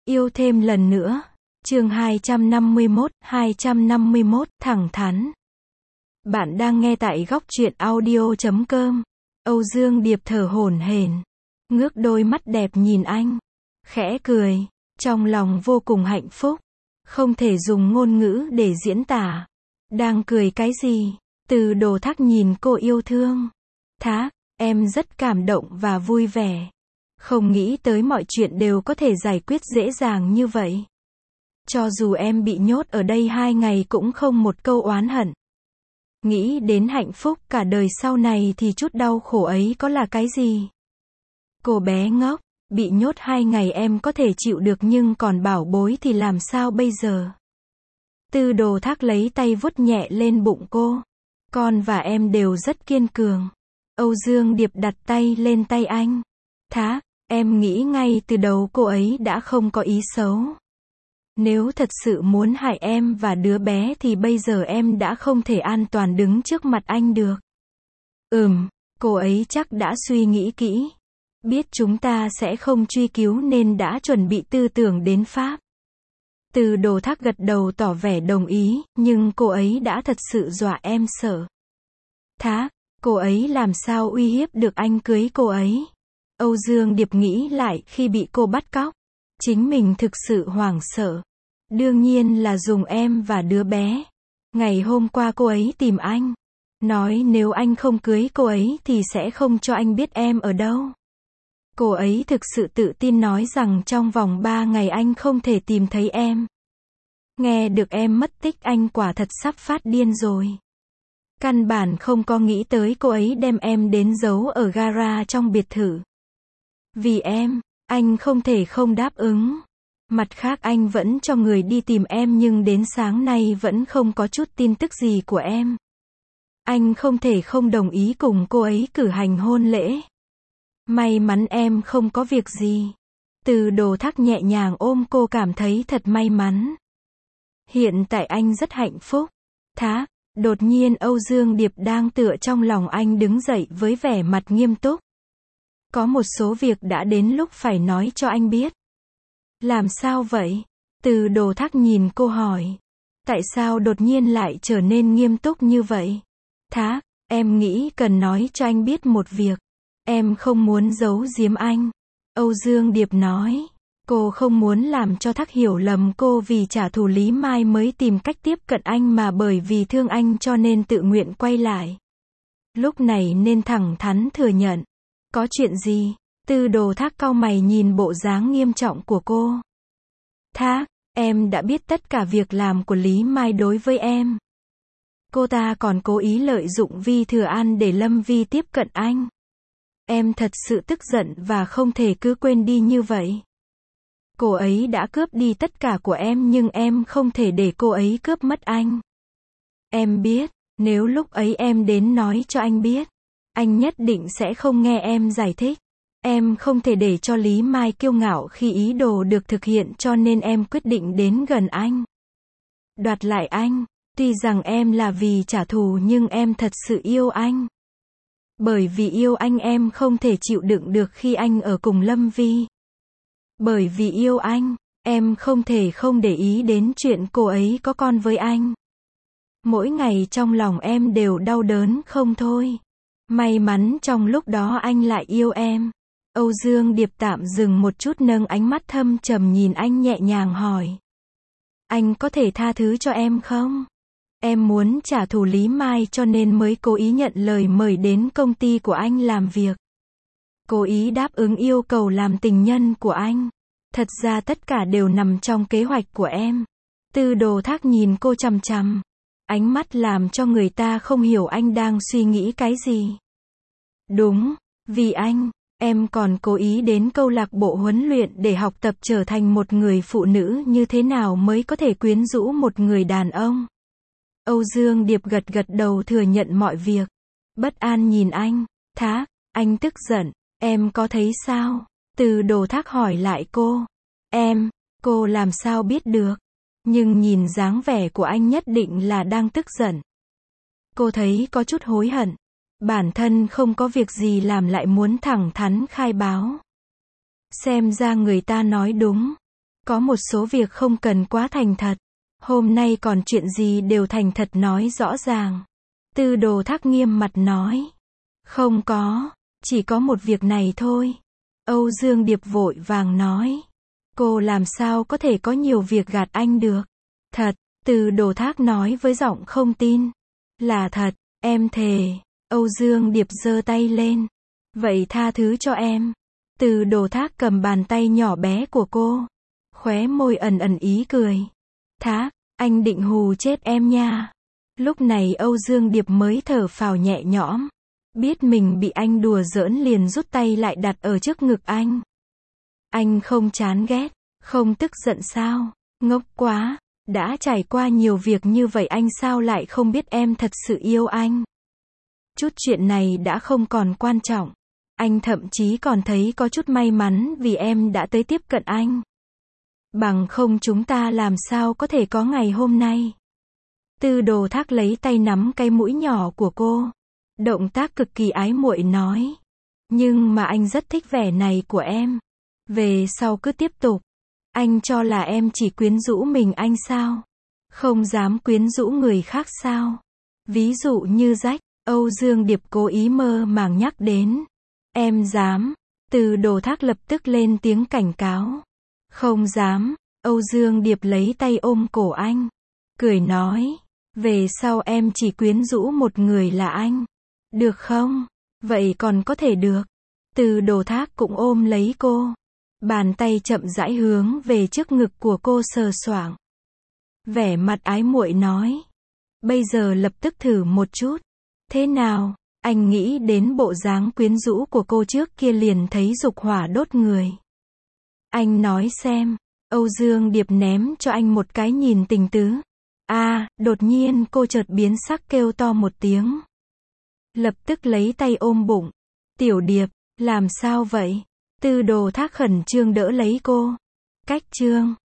Yêu thêm lần nữa. Chương 251, thẳng thắn. Bạn đang nghe tại góc truyện audio.com. Âu Dương Điệp thở hổn hển, ngước đôi mắt đẹp nhìn anh, khẽ cười, trong lòng vô cùng hạnh phúc, không thể dùng ngôn ngữ để diễn tả. Đang cười cái gì? Từ Đồ Thác nhìn cô yêu thương. Thác, em rất cảm động và vui vẻ. Không nghĩ tới mọi chuyện đều có thể giải quyết dễ dàng như vậy. Cho dù em bị nhốt ở đây 2 ngày cũng không một câu oán hận. Nghĩ đến hạnh phúc cả đời sau này thì chút đau khổ ấy có là cái gì? Cô bé ngốc, bị nhốt 2 ngày em có thể chịu được nhưng còn bảo bối thì làm sao bây giờ? Từ Đồ Thác lấy tay vuốt nhẹ lên bụng cô. Con và em đều rất kiên cường. Âu Dương Điệp đặt tay lên tay anh. Thác, em nghĩ ngay từ đầu cô ấy đã không có ý xấu. Nếu thật sự muốn hại em và đứa bé thì bây giờ em đã không thể an toàn đứng trước mặt anh được. Cô ấy chắc đã suy nghĩ kỹ. Biết chúng ta sẽ không truy cứu nên đã chuẩn bị tư tưởng đến Pháp. Từ Đồ Thác gật đầu tỏ vẻ đồng ý, nhưng cô ấy đã thật sự dọa em sợ. Thác, cô ấy làm sao uy hiếp được anh cưới cô ấy? Âu Dương Điệp nghĩ lại khi bị cô bắt cóc. Chính mình thực sự hoảng sợ. Đương nhiên là dùng em và đứa bé. Ngày hôm qua cô ấy tìm anh. Nói nếu anh không cưới cô ấy thì sẽ không cho anh biết em ở đâu. Cô ấy thực sự tự tin nói rằng trong vòng 3 ngày anh không thể tìm thấy em. Nghe được em mất tích anh quả thật sắp phát điên rồi. Căn bản không có nghĩ tới cô ấy đem em đến giấu ở gara trong biệt thự. Vì em, anh không thể không đáp ứng. Mặt khác anh vẫn cho người đi tìm em nhưng đến sáng nay vẫn không có chút tin tức gì của em. Anh không thể không đồng ý cùng cô ấy cử hành hôn lễ. May mắn em không có việc gì. Từ Đồ Thác nhẹ nhàng ôm cô cảm thấy thật may mắn. Hiện tại anh rất hạnh phúc. Thác, đột nhiên Âu Dương Điệp đang tựa trong lòng anh đứng dậy với vẻ mặt nghiêm túc. Có một số việc đã đến lúc phải nói cho anh biết. Làm sao vậy? Từ Đồ Thác nhìn cô hỏi. Tại sao đột nhiên lại trở nên nghiêm túc như vậy? Thác, em nghĩ cần nói cho anh biết một việc. Em không muốn giấu giếm anh. Âu Dương Điệp nói. Cô không muốn làm cho Thác hiểu lầm cô vì trả thù Lý Mai mới tìm cách tiếp cận anh mà bởi vì thương anh cho nên tự nguyện quay lại. Lúc này nên thẳng thắn thừa nhận. Có chuyện gì? Từ Đồ Thác cau mày nhìn bộ dáng nghiêm trọng của cô. Thác, em đã biết tất cả việc làm của Lý Mai đối với em. Cô ta còn cố ý lợi dụng Vi Thừa An để Lâm Vi tiếp cận anh. Em thật sự tức giận và không thể cứ quên đi như vậy. Cô ấy đã cướp đi tất cả của em nhưng em không thể để cô ấy cướp mất anh. Em biết, nếu lúc ấy em đến nói cho anh biết, anh nhất định sẽ không nghe em giải thích. Em không thể để cho Lý Mai kiêu ngạo khi ý đồ được thực hiện cho nên em quyết định đến gần anh. Đoạt lại anh, tuy rằng em là vì trả thù nhưng em thật sự yêu anh. Bởi vì yêu anh em không thể chịu đựng được khi anh ở cùng Lâm Vi. Bởi vì yêu anh, em không thể không để ý đến chuyện cô ấy có con với anh. Mỗi ngày trong lòng em đều đau đớn không thôi. May mắn trong lúc đó anh lại yêu em. Âu Dương Điệp tạm dừng một chút nâng ánh mắt thâm trầm nhìn anh nhẹ nhàng hỏi. Anh có thể tha thứ cho em không? Em muốn trả thù Lý Mai cho nên mới cố ý nhận lời mời đến công ty của anh làm việc. Cố ý đáp ứng yêu cầu làm tình nhân của anh. Thật ra tất cả đều nằm trong kế hoạch của em. Từ Đồ Thác nhìn cô chằm chằm. Ánh mắt làm cho người ta không hiểu anh đang suy nghĩ cái gì. Đúng, vì anh, em còn cố ý đến câu lạc bộ huấn luyện để học tập trở thành một người phụ nữ như thế nào mới có thể quyến rũ một người đàn ông. Âu Dương Điệp gật gật đầu thừa nhận mọi việc. Bất an nhìn anh. Thác, anh tức giận. Em có thấy sao? Từ Đồ Thác hỏi lại cô. Cô làm sao biết được? Nhưng nhìn dáng vẻ của anh nhất định là đang tức giận. Cô thấy có chút hối hận. Bản thân không có việc gì làm lại muốn thẳng thắn khai báo. Xem ra người ta nói đúng. Có một số việc không cần quá thành thật. Hôm nay còn chuyện gì đều thành thật nói rõ ràng. Tư Đồ Thác nghiêm mặt nói. Không có, chỉ có một việc này thôi. Âu Dương Điệp vội vàng nói. Cô làm sao có thể có nhiều việc gạt anh được. Thật, Tư Đồ Thác nói với giọng không tin. Là thật, em thề. Âu Dương Điệp giơ tay lên. Vậy tha thứ cho em. Tư Đồ Thác cầm bàn tay nhỏ bé của cô. Khóe môi ẩn ẩn ý cười. Thác, anh định hù chết em nha. Lúc này Âu Dương Điệp mới thở phào nhẹ nhõm. Biết mình bị anh đùa giỡn liền rút tay lại đặt ở trước ngực anh. Anh không chán ghét, không tức giận sao? Ngốc quá, đã trải qua nhiều việc như vậy anh sao lại không biết em thật sự yêu anh? Chút chuyện này đã không còn quan trọng. Anh thậm chí còn thấy có chút may mắn vì em đã tới tiếp cận anh. Bằng không chúng ta làm sao có thể có ngày hôm nay. Tư Đồ Thác lấy tay nắm cái mũi nhỏ của cô. Động tác cực kỳ ái muội nói. Nhưng mà anh rất thích vẻ này của em. Về sau cứ tiếp tục. Anh cho là em chỉ quyến rũ mình anh sao? Không dám quyến rũ người khác sao? Ví dụ như Jack, Âu Dương Điệp cố ý mơ màng nhắc đến. Em dám. Tư Đồ Thác lập tức lên tiếng cảnh cáo. Không dám. Âu Dương Điệp lấy tay ôm cổ anh. Cười nói. Về sau em chỉ quyến rũ một người là anh. Được không? Vậy còn có thể được. Tư Đồ Thác cũng ôm lấy cô. Bàn tay chậm rãi hướng về trước ngực của cô sờ soạng. Vẻ mặt ái muội nói. Bây giờ lập tức thử một chút. Thế nào? Anh nghĩ đến bộ dáng quyến rũ của cô trước kia liền thấy dục hỏa đốt người. Anh nói xem. Âu Dương Điệp ném cho anh một cái nhìn tình tứ. Đột nhiên cô chợt biến sắc kêu to một tiếng. Lập tức lấy tay ôm bụng. Tiểu Điệp, làm sao vậy? Tư Đồ Thác khẩn trương đỡ lấy cô. Cách trương.